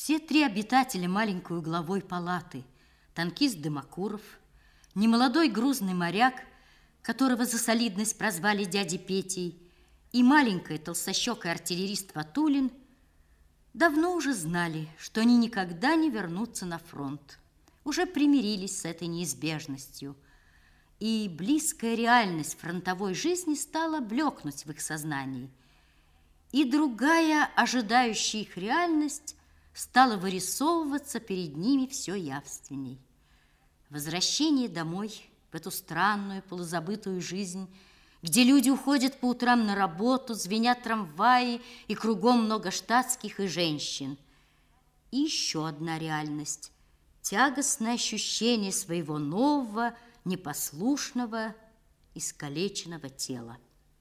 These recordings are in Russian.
Все три обитателя маленькой угловой палаты, танкист Дымокуров, немолодой грузный моряк, которого за солидность прозвали дядей Петей, и маленькая толстощекая артиллерист Ватулин, давно уже знали, что они никогда не вернутся на фронт, уже примирились с этой неизбежностью, и близкая реальность фронтовой жизни стала блекнуть в их сознании, и другая, ожидающая их реальность, стала вырисовываться перед ними все явственней. Возвращение домой, в эту странную, полузабытую жизнь, где люди уходят по утрам на работу, звенят трамваи, и кругом много штатских и женщин. И еще одна реальность – тягостное ощущение своего нового, непослушного, искалеченного тела.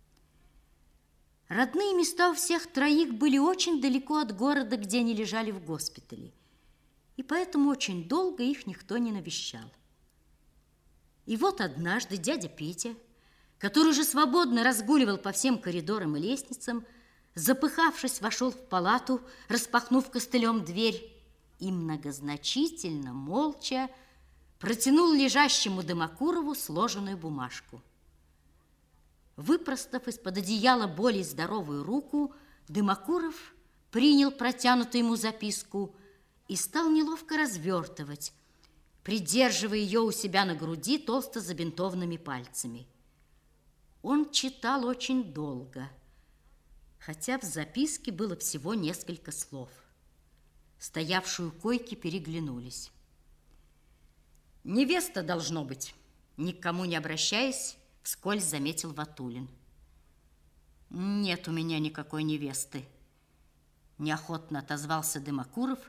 Родные места у всех троих были очень далеко от города, где они лежали в госпитале, и поэтому очень долго их никто не навещал. И вот однажды дядя Петя, который уже свободно разгуливал по всем коридорам и лестницам, запыхавшись, вошел в палату, распахнув костылем дверь, и многозначительно, молча протянул лежащему Дымокурову сложенную бумажку. Выпростав из-под одеяла более здоровую руку, Дымокуров принял протянутую ему записку и стал неловко развертывать, придерживая ее у себя на груди толсто забинтованными пальцами. Он читал очень долго, хотя в записке было всего несколько слов. Стоявшие у койки переглянулись. «Невеста должно быть», никому не обращаясь, вскользь заметил Ватулин. «Нет у меня никакой невесты», неохотно отозвался Дымокуров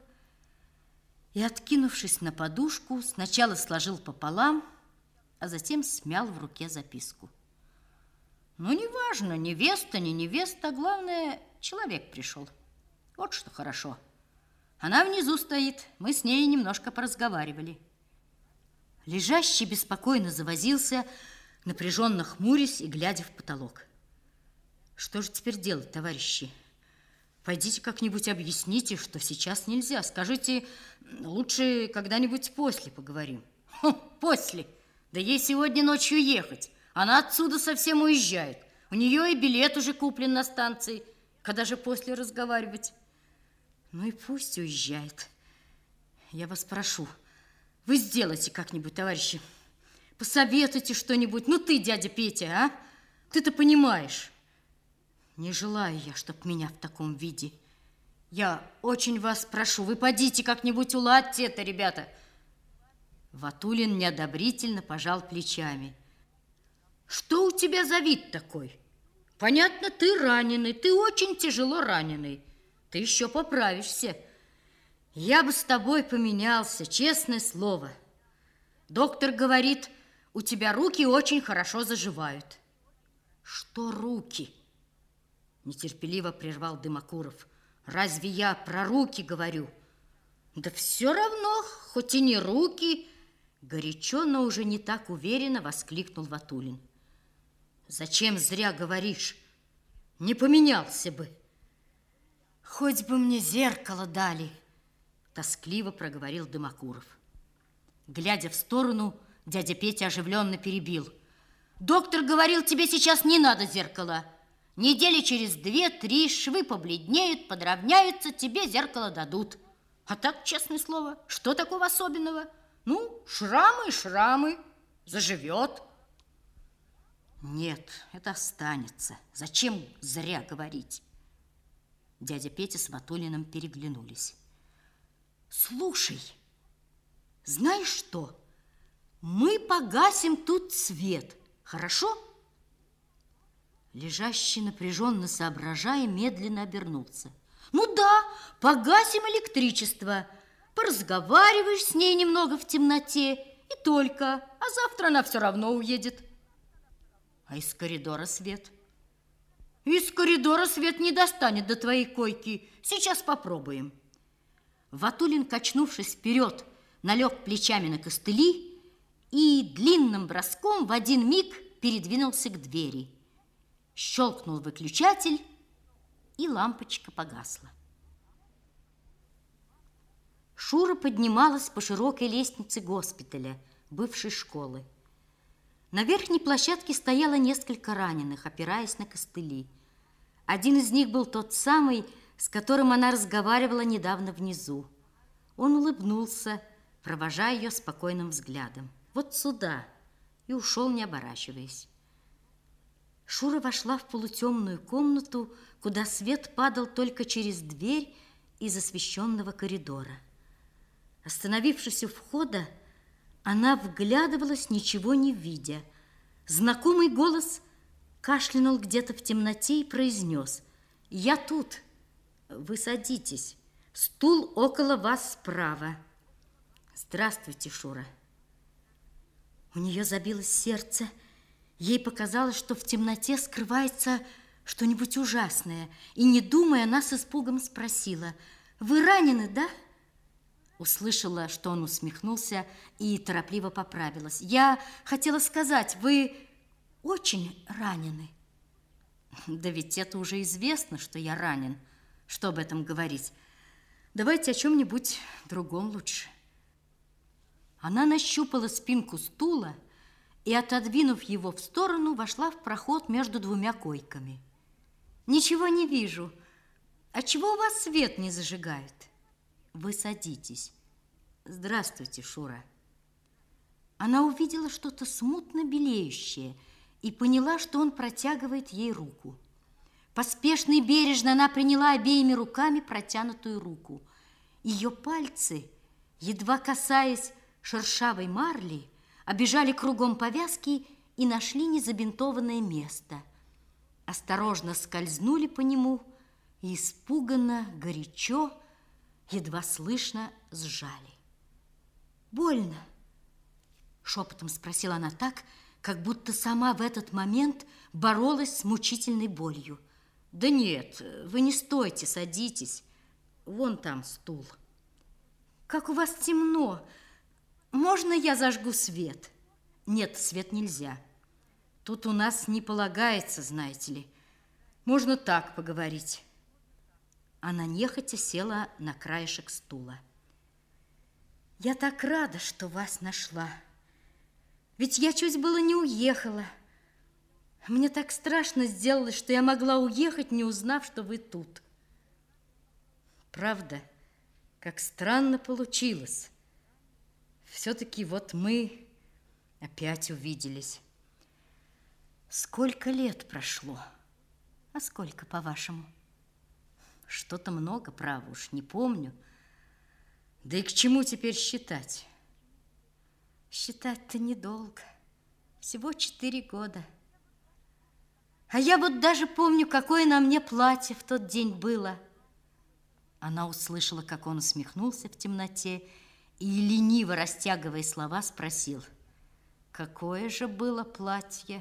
и, откинувшись на подушку, сначала сложил пополам, а затем смял в руке записку. «Ну, неважно, невеста, не невеста, главное, человек пришел. Вот что хорошо. Она внизу стоит, мы с ней немножко поразговаривали». Лежащий беспокойно завозился, напряженно хмурясь и глядя в потолок. «Что же теперь делать, товарищи? Пойдите как-нибудь объясните, что сейчас нельзя. Скажите, лучше когда-нибудь после поговорим». «После? Да ей сегодня ночью ехать. Она отсюда совсем уезжает. У нее и билет уже куплен на станции. Когда же после разговаривать?» «Ну и пусть уезжает. Я вас прошу, вы сделайте как-нибудь, товарищи. Посоветуйте что-нибудь. Ну ты, дядя Петя, а? Ты-то понимаешь. Не желаю я, чтоб меня в таком виде. Я очень вас прошу, вы подите как-нибудь уладьте это, ребята». Ватулин неодобрительно пожал плечами. «Что у тебя за вид такой? Понятно, ты раненый, ты очень тяжело раненый. Ты еще поправишься. Я бы с тобой поменялся, честное слово. Доктор говорит, у тебя руки очень хорошо заживают». «Что руки?» Нетерпеливо прервал Дымокуров. «Разве я про руки говорю?» «Да все равно, хоть и не руки!» Горячо, но уже не так уверенно воскликнул Ватулин. «Зачем зря говоришь? Не поменялся бы!» «Хоть бы мне зеркало дали!» Тоскливо проговорил Дымокуров. Глядя в сторону, дядя Петя оживленно перебил. «Доктор говорил, тебе сейчас не надо зеркала. Недели через 2-3 швы побледнеют, подровняются, тебе зеркало дадут. А так, честное слово, что такого особенного? Ну, шрамы и шрамы, заживет». «Нет, это останется. Зачем зря говорить?» Дядя Петя с Ватулиным переглянулись. «Слушай, знаешь что? Мы погасим тут свет, хорошо?» Лежащий напряженно соображая, медленно обернулся. «Ну да, погасим электричество. Поразговариваешь с ней немного в темноте, и только. А завтра она все равно уедет». «А из коридора свет?» «Из коридора свет не достанет до твоей койки. Сейчас попробуем». Ватулин, качнувшись вперед, налег плечами на костыли и длинным броском в один миг передвинулся к двери. Щелкнул выключатель, и лампочка погасла. Шура поднималась по широкой лестнице госпиталя, бывшей школы. На верхней площадке стояло несколько раненых, опираясь на костыли. Один из них был тот самый, с которым она разговаривала недавно внизу. Он улыбнулся, провожая ее спокойным взглядом. «Вот сюда!» и ушел, не оборачиваясь. Шура вошла в полутемную комнату, куда свет падал только через дверь из освещенного коридора. Остановившись у входа, она вглядывалась, ничего не видя. Знакомый голос кашлянул где-то в темноте и произнес: «Я тут. Вы садитесь. Стул около вас справа». «Здравствуйте, Шура». У нее забилось сердце. Ей показалось, что в темноте скрывается что-нибудь ужасное. И, не думая, она с испугом спросила: «Вы ранены, да?» Услышала, что он усмехнулся, и торопливо поправилась. «Я хотела сказать, вы очень ранены». «Да ведь это уже известно, что я ранен. Что об этом говорить? Давайте о чем-нибудь другом лучше». Она нащупала спинку стула и, отодвинув его в сторону, вошла в проход между двумя койками. «Ничего не вижу. А чего у вас свет не зажигают?» «Вы садитесь». «Здравствуйте, Шура». Она увидела что-то смутно белеющее и поняла, что он протягивает ей руку. Поспешно и бережно она приняла обеими руками протянутую руку. Ее пальцы, едва касаясь шершавой марли, обежали кругом повязки и нашли незабинтованное место. Осторожно скользнули по нему и испуганно, горячо, едва слышно сжали. «Больно?» — шепотом спросила она так, как будто сама в этот момент боролась с мучительной болью. «Да нет, вы не стойте, садитесь. Вон там стул». «Как у вас темно! Можно я зажгу свет?» «Нет, свет нельзя. Тут у нас не полагается, знаете ли. Можно так поговорить». Она нехотя села на краешек стула. «Я так рада, что вас нашла. Ведь я чуть было не уехала. Мне так страшно сделалось, что я могла уехать, не узнав, что вы тут». «Правда, как странно получилось. Все-таки вот мы опять увиделись. Сколько лет прошло? А сколько, по-вашему?» «Что-то много, право уж, не помню. Да и к чему теперь считать?» «Считать-то недолго. Всего 4 года. А я вот даже помню, какое на мне платье в тот день было». Она услышала, как он усмехнулся в темноте и, лениво растягивая слова, спросил: «Какое же было платье?»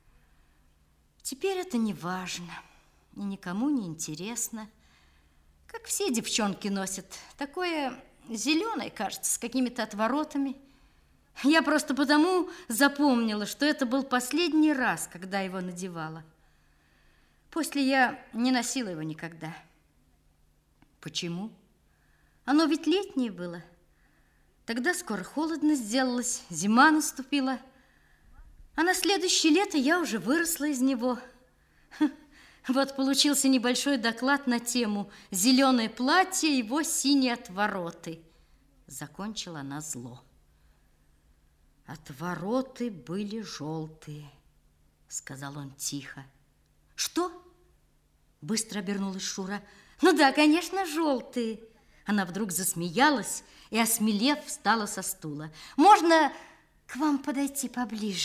«Теперь это не важно и никому не интересно. Как все девчонки носят. Такое зеленое, кажется, с какими-то отворотами. Я просто потому запомнила, что это был последний раз, когда его надевала. После я не носила его никогда». «Почему?» «Оно ведь летнее было. Тогда скоро холодно сделалось, зима наступила. А на следующее лето я уже выросла из него. Вот получился небольшой доклад на тему «Зеленое платье, его синие отвороты». Закончила она зло. «Отвороты были желтые», — сказал он тихо. «Что?» — быстро обернулась Шура. «Ну да, конечно, желтые». Она вдруг засмеялась и, осмелев, встала со стула. «Можно к вам подойти поближе?»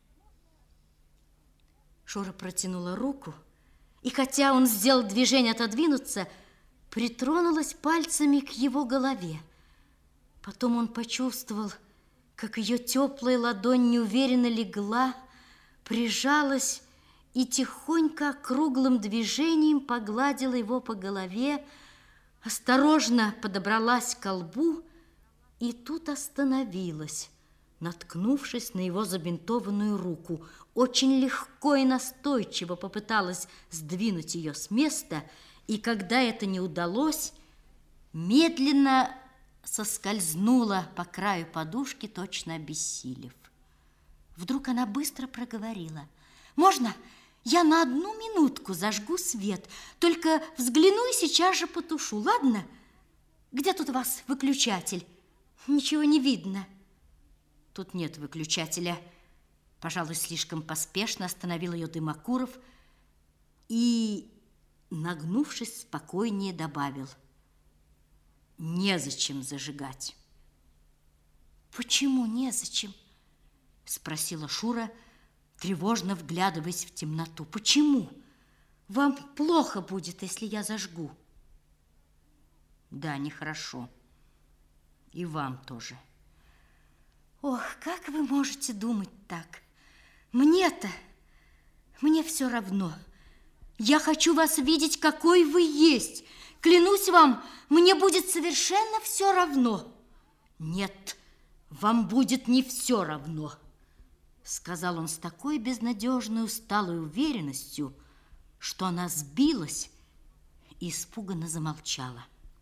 Шура протянула руку, и хотя он сделал движение отодвинуться, притронулась пальцами к его голове. Потом он почувствовал, как ее теплая ладонь неуверенно легла, прижалась и тихонько округлым движением погладила его по голове, осторожно подобралась к колбу и тут остановилась, наткнувшись на его забинтованную руку. Очень легко и настойчиво попыталась сдвинуть ее с места, и когда это не удалось, медленно соскользнула по краю подушки, точно обессилев. Вдруг она быстро проговорила: «Можно я на 1 минутку зажгу свет? Только взгляну и сейчас же потушу, ладно? Где тут у вас выключатель? Ничего не видно». «Тут нет выключателя». Пожалуй, слишком поспешно остановил ее Дымокуров и, нагнувшись, спокойнее добавил: «Незачем зажигать». «Почему незачем?» — спросила Шура, тревожно вглядываясь в темноту. «Почему? Вам плохо будет, если я зажгу». «Да, нехорошо. И вам тоже». «Ох, как вы можете думать так? Мне все равно. Я хочу вас видеть, какой вы есть. Клянусь вам, мне будет совершенно все равно». «Нет, вам будет не все равно», — сказал он с такой безнадежной, усталой уверенностью, что она сбилась и испуганно замолчала.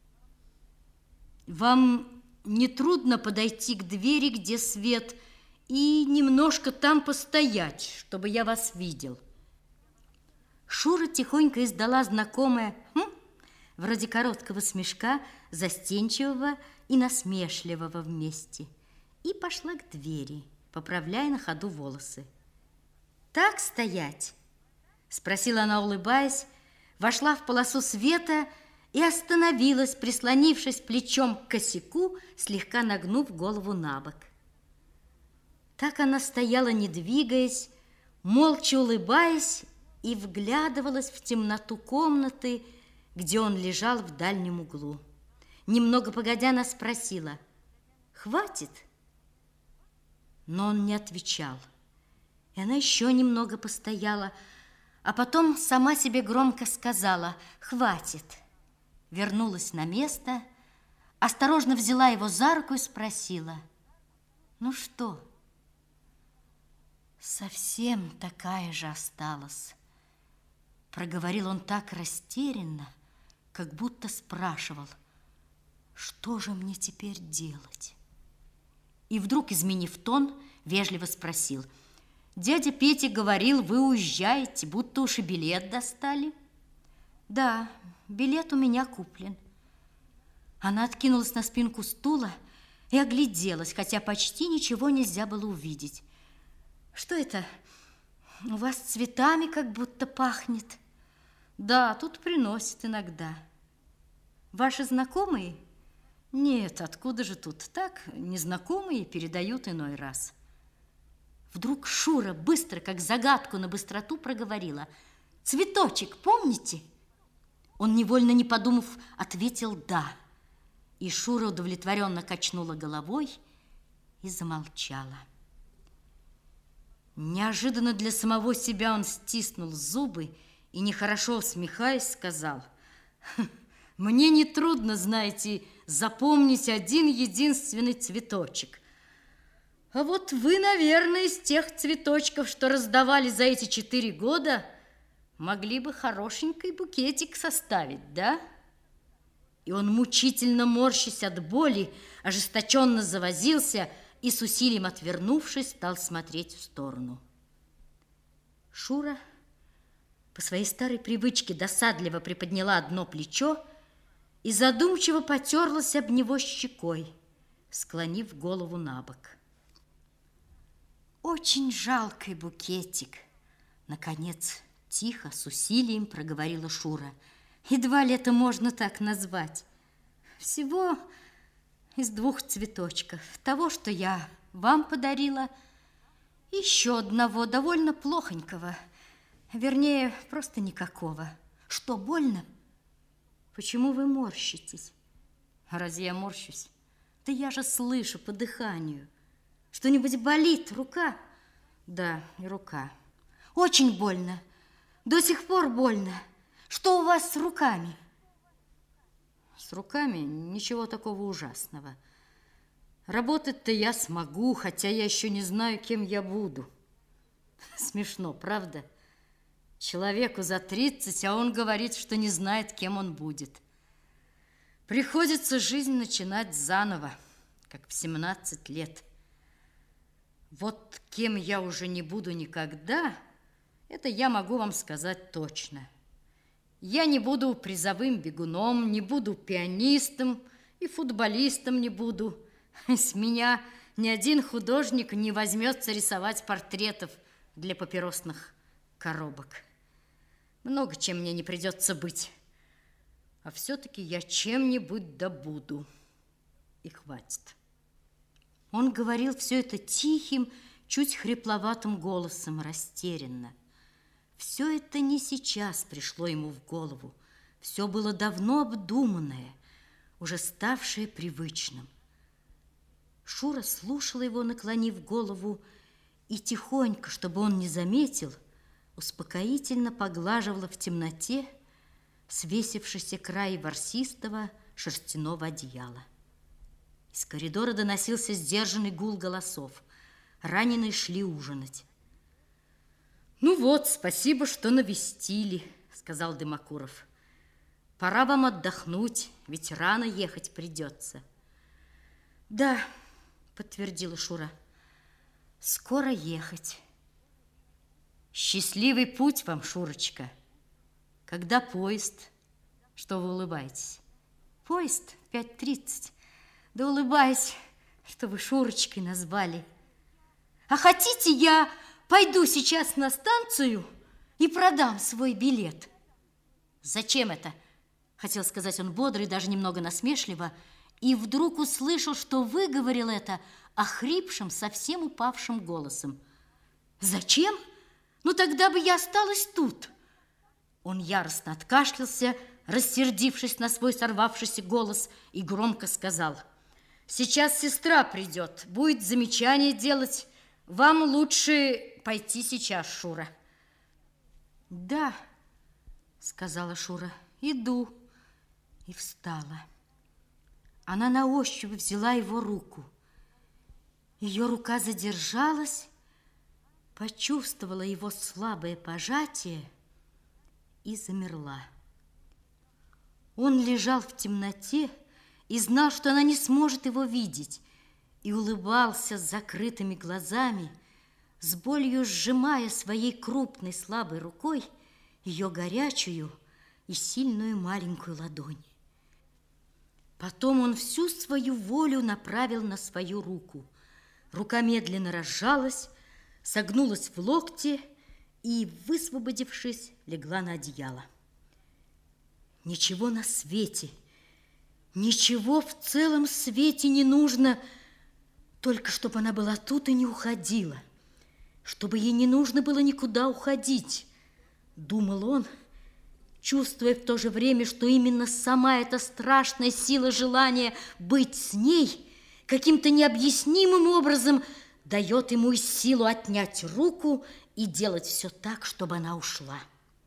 «Вам не трудно подойти к двери, где свет, и немножко там постоять, чтобы я вас видел?» Шура тихонько издала знакомое «хм», вроде короткого смешка, застенчивого и насмешливого вместе, и пошла к двери, поправляя на ходу волосы. «Так стоять?» — спросила она, улыбаясь, вошла в полосу света и остановилась, прислонившись плечом к косяку, слегка нагнув голову на бок. Так она стояла, не двигаясь, молча улыбаясь, и вглядывалась в темноту комнаты, где он лежал в дальнем углу. Немного погодя, она спросила: «Хватит?» Но он не отвечал. И она еще немного постояла, а потом сама себе громко сказала: «Хватит». Вернулась на место, осторожно взяла его за руку и спросила: «Ну что?» «Совсем такая же осталась», — проговорил он так растерянно, как будто спрашивал: «Что же мне теперь делать?» И вдруг, изменив тон, вежливо спросил: «Дядя Петя говорил, вы уезжаете, будто уж и билет достали». «Да, билет у меня куплен». Она откинулась на спинку стула и огляделась, хотя почти ничего нельзя было увидеть. «Что это? У вас цветами как будто пахнет». «Да, тут приносят иногда». «Ваши знакомые?» «Нет, откуда же тут? Так, незнакомые передают иной раз». Вдруг Шура быстро, как загадку на быстроту, проговорила: «Цветочек, помните?» Он, невольно не подумав, ответил «да». И Шура удовлетворенно качнула головой и замолчала. Неожиданно для самого себя он стиснул зубы и, нехорошо усмехаясь, сказал: «Мне нетрудно, знаете, запомнить один единственный цветочек. А вот вы, наверное, из тех цветочков, что раздавали за эти 4 года, могли бы хорошенький букетик составить, да?» И он, мучительно морщась от боли, ожесточенно завозился и, с усилием отвернувшись, стал смотреть в сторону. Шура по своей старой привычке досадливо приподняла одно плечо и задумчиво потерлась об него щекой, склонив голову на бок. «Очень жалкий букетик», — наконец тихо, с усилием проговорила Шура. «Едва ли это можно так назвать. Всего из 2 цветочков. Того, что я вам подарила, и еще одного, довольно плохонького. Вернее, просто никакого. Что, больно? Почему вы морщитесь?» «Разве я морщусь? Да я же слышу по дыханию. Что-нибудь болит? Рука?» «Да, и рука». «Очень больно. До сих пор больно. Что у вас с руками?» «С руками ничего такого ужасного. Работать-то я смогу, хотя я еще не знаю, кем я буду». Смешно, правда? Человеку за 30, а он говорит, что не знает, кем он будет. Приходится жизнь начинать заново, как в 17 лет. Вот кем я уже не буду никогда, это я могу вам сказать точно. Я не буду призовым бегуном, не буду пианистом и футболистом не буду. С меня ни один художник не возьмется рисовать портретов для папиросных коробок. Много чем мне не придется быть. А все-таки я чем-нибудь добуду. И хватит. Он говорил все это тихим, чуть хрипловатым голосом, растерянно. Все это не сейчас пришло ему в голову. Все было давно обдуманное, уже ставшее привычным. Шура слушала его, наклонив голову, и тихонько, чтобы он не заметил, успокоительно поглаживала в темноте свесившийся край ворсистого шерстяного одеяла. Из коридора доносился сдержанный гул голосов. Раненые шли ужинать. «Ну вот, спасибо, что навестили», — сказал Дымокуров. «Пора вам отдохнуть, ведь рано ехать придется». «Да», — подтвердила Шура, — «скоро ехать». «Счастливый путь вам, Шурочка. Когда поезд?» «Что вы улыбаетесь?» «Поезд в 5:30. Да улыбаюсь, что вы Шурочкой назвали. А хотите, я пойду сейчас на станцию и продам свой билет?» «Зачем это?» — хотел сказать он бодро и даже немного насмешливо, и вдруг услышал, что выговорил это охрипшим, совсем упавшим голосом. «Зачем? Ну тогда бы я осталась тут». Он яростно откашлялся, рассердившись на свой сорвавшийся голос, и громко сказал: «Сейчас сестра придет, будет замечание делать. Вам лучше пойти сейчас, Шура». «Да», — сказала Шура, — «иду». И встала. Она на ощупь взяла его руку. Ее рука задержалась, почувствовала его слабое пожатие и замерла. Он лежал в темноте и знал, что она не сможет его видеть, и улыбался с закрытыми глазами, с болью сжимая своей крупной слабой рукой ее горячую и сильную маленькую ладонь. Потом он всю свою волю направил на свою руку. Рука медленно разжалась, согнулась в локте и, высвободившись, легла на одеяло. Ничего на свете, ничего в целом свете не нужно, только чтобы она была тут и не уходила, чтобы ей не нужно было никуда уходить, думал он, чувствуя в то же время, что именно сама эта страшная сила желания быть с ней каким-то необъяснимым образом дает ему и силу отнять руку и делать все так, чтобы она ушла.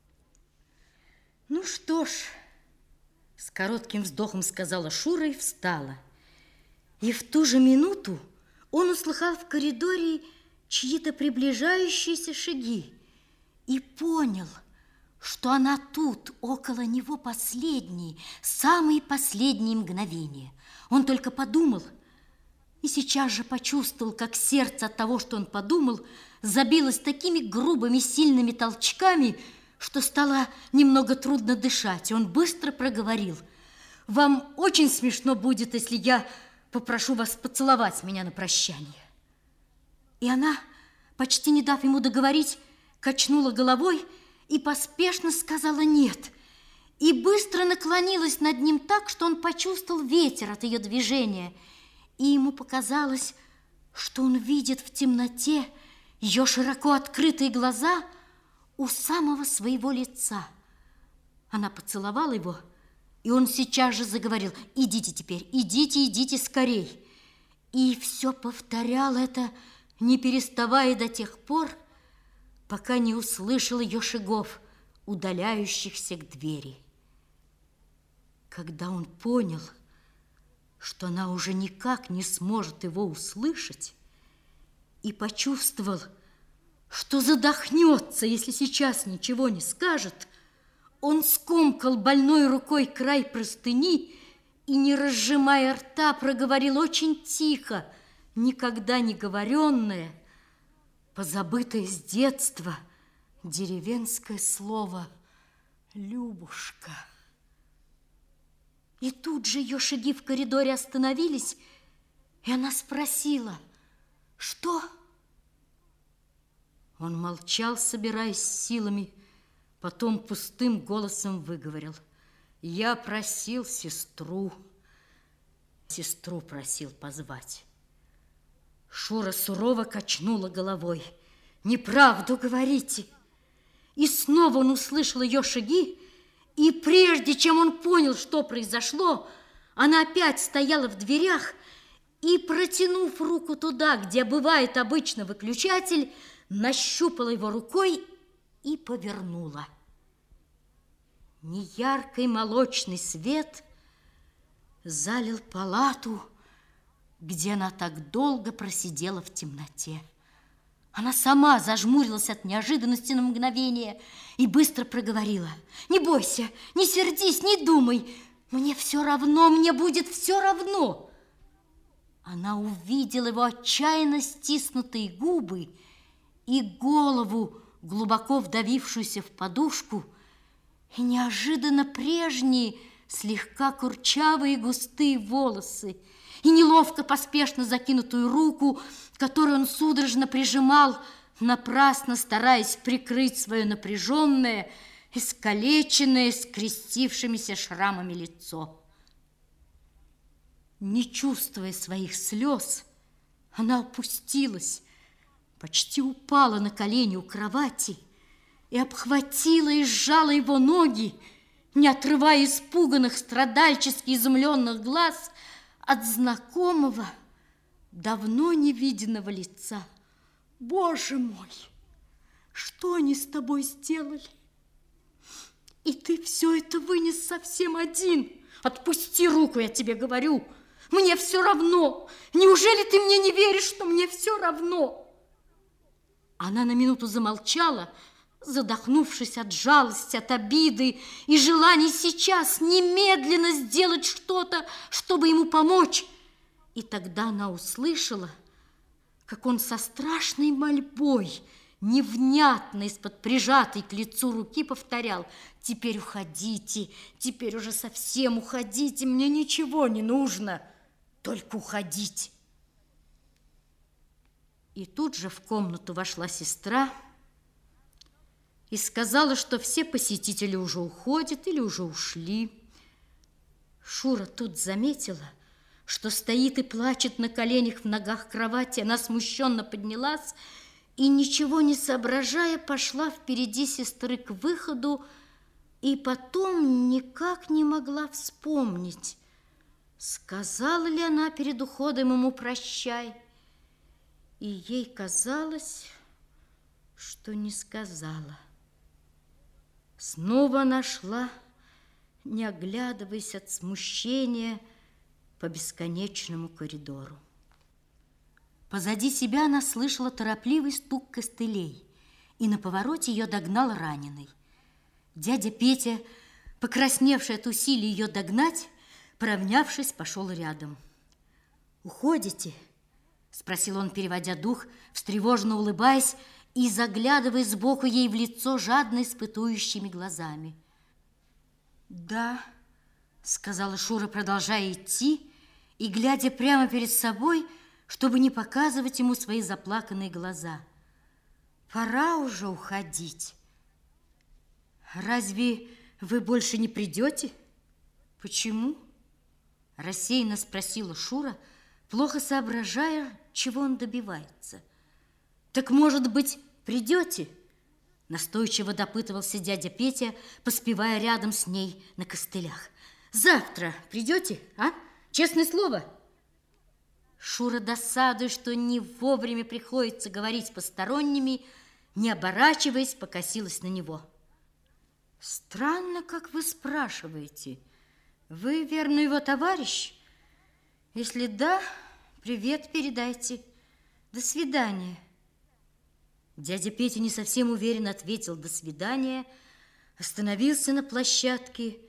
«Ну что ж», — с коротким вздохом сказала Шура и встала. И в ту же минуту он услыхал в коридоре чьи-то приближающиеся шаги и понял, что она тут, около него, самые последние мгновения. Он только подумал и сейчас же почувствовал, как сердце от того, что он подумал, забилось такими грубыми, сильными толчками, что стало немного трудно дышать. И он быстро проговорил: «Вам очень смешно будет, если я попрошу вас поцеловать меня на прощание». И она, почти не дав ему договорить, качнула головой и поспешно сказала «нет», и быстро наклонилась над ним так, что он почувствовал ветер от ее движения, и ему показалось, что он видит в темноте ее широко открытые глаза у самого своего лица. Она поцеловала его, и он сейчас же заговорил: «Идите теперь, идите, идите скорей». И все повторял это, не переставая до тех пор, пока не услышал ее шагов, удаляющихся к двери. Когда он понял, что она уже никак не сможет его услышать, и почувствовал, что задохнется, если сейчас ничего не скажет, он скомкал больной рукой край простыни и, не разжимая рта, проговорил очень тихо, никогда не говоренное, позабытое с детства деревенское слово «Любушка». И тут же ее шаги в коридоре остановились, и она спросила: «Что?» Он молчал, собираясь силами, потом пустым голосом выговорил: «Я просил сестру просил позвать». Шура сурово качнула головой. «Неправду говорите!» И снова он услышал ее шаги, и прежде чем он понял, что произошло, она опять стояла в дверях и, протянув руку туда, где бывает обычно выключатель, нащупала его рукой и повернула. Неяркий молочный свет залил палату, где она так долго просидела в темноте. Она сама зажмурилась от неожиданности на мгновение и быстро проговорила: «Не бойся, не сердись, не думай. Мне все равно, мне будет все равно». Она увидела его отчаянно стиснутые губы и голову, глубоко вдавившуюся в подушку, и неожиданно прежние, слегка курчавые густые волосы, и неловко поспешно закинутую руку, которую он судорожно прижимал, напрасно стараясь прикрыть свое напряженное, искалеченное, скрестившимися шрамами лицо. Не чувствуя своих слез, она опустилась, почти упала на колени у кровати и обхватила и сжала его ноги, не отрывая испуганных, страдальчески изумленных глаз от знакомого, давно невиденного лица. «Боже мой, что они с тобой сделали? И ты все это вынес совсем один. Отпусти руку, я тебе говорю. Мне все равно. Неужели ты мне не веришь, что мне все равно?» Она на минуту замолчала, задохнувшись от жалости, от обиды и желания сейчас немедленно сделать что-то, чтобы ему помочь. И тогда она услышала, как он со страшной мольбой, невнятно из-под прижатой к лицу руки повторял: «Теперь уходите, теперь уже совсем уходите, мне ничего не нужно, только уходите». И тут же в комнату вошла сестра и сказала, что все посетители уже уходят или уже ушли. Шура тут заметила, что стоит и плачет на коленях в ногах кровати. Она смущенно поднялась и, ничего не соображая, пошла впереди сестры к выходу, и потом никак не могла вспомнить, сказала ли она перед уходом ему «прощай», и ей казалось, что не сказала. Снова она шла, не оглядываясь от смущения, по бесконечному коридору. Позади себя она слышала торопливый стук костылей, и на повороте ее догнал раненый. Дядя Петя, покрасневший от усилий ее догнать, поравнявшись, пошел рядом. «Уходите?» — спросил он, переводя дух, встревоженно улыбаясь и заглядывая сбоку ей в лицо жадно испытующими глазами. «Да», — сказала Шура, продолжая идти и глядя прямо перед собой, чтобы не показывать ему свои заплаканные глаза. «Пора уже уходить. Разве вы больше не придете?» «Почему?» — рассеянно спросила Шура, плохо соображая, чего он добивается. «Так, может быть, придете?» Настойчиво допытывался дядя Петя, поспевая рядом с ней на костылях. «Завтра придете, а? Честное слово?» Шура, досадуя, что не вовремя приходится говорить с посторонними, не оборачиваясь, покосилась на него. «Странно, как вы спрашиваете. Вы, верно, его товарищ? Если да, привет передайте. До свидания». Дядя Петя не совсем уверенно ответил «до свидания», остановился на площадке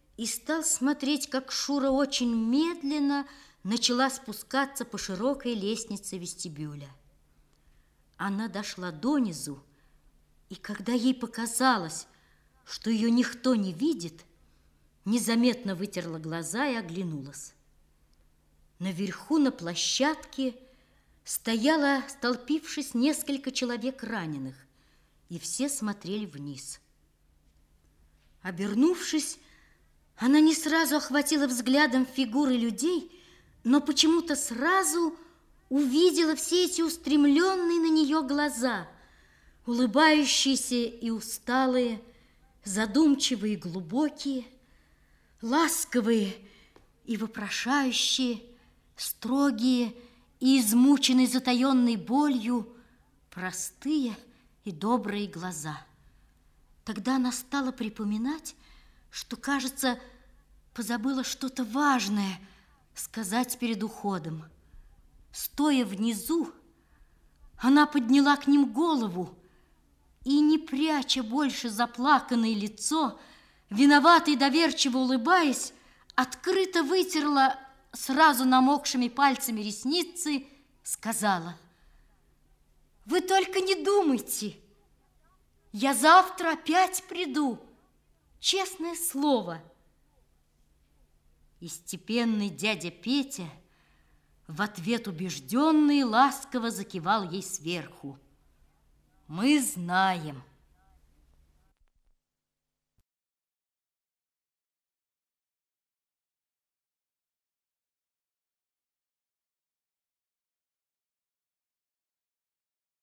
и стал смотреть, как Шура очень медленно начала спускаться по широкой лестнице вестибюля. Она дошла донизу, и когда ей показалось, что ее никто не видит, незаметно вытерла глаза и оглянулась. Наверху на площадке стояло, столпившись, несколько человек раненых, и все смотрели вниз. Обернувшись, она не сразу охватила взглядом фигуры людей, но почему-то сразу увидела все эти устремленные на нее глаза, улыбающиеся и усталые, задумчивые и глубокие, ласковые и вопрошающие, строгие и измученные затаенной болью, простые и добрые глаза. Тогда она стала припоминать, что, кажется, позабыла что-то важное сказать перед уходом. Стоя внизу, она подняла к ним голову и, не пряча больше заплаканное лицо, виновато и доверчиво улыбаясь, открыто вытерла сразу намокшими пальцами ресницы, сказала: «Вы только не думайте, я завтра опять приду, честное слово». И степенный дядя Петя в ответ убежденный ласково закивал ей сверху: «Мы знаем».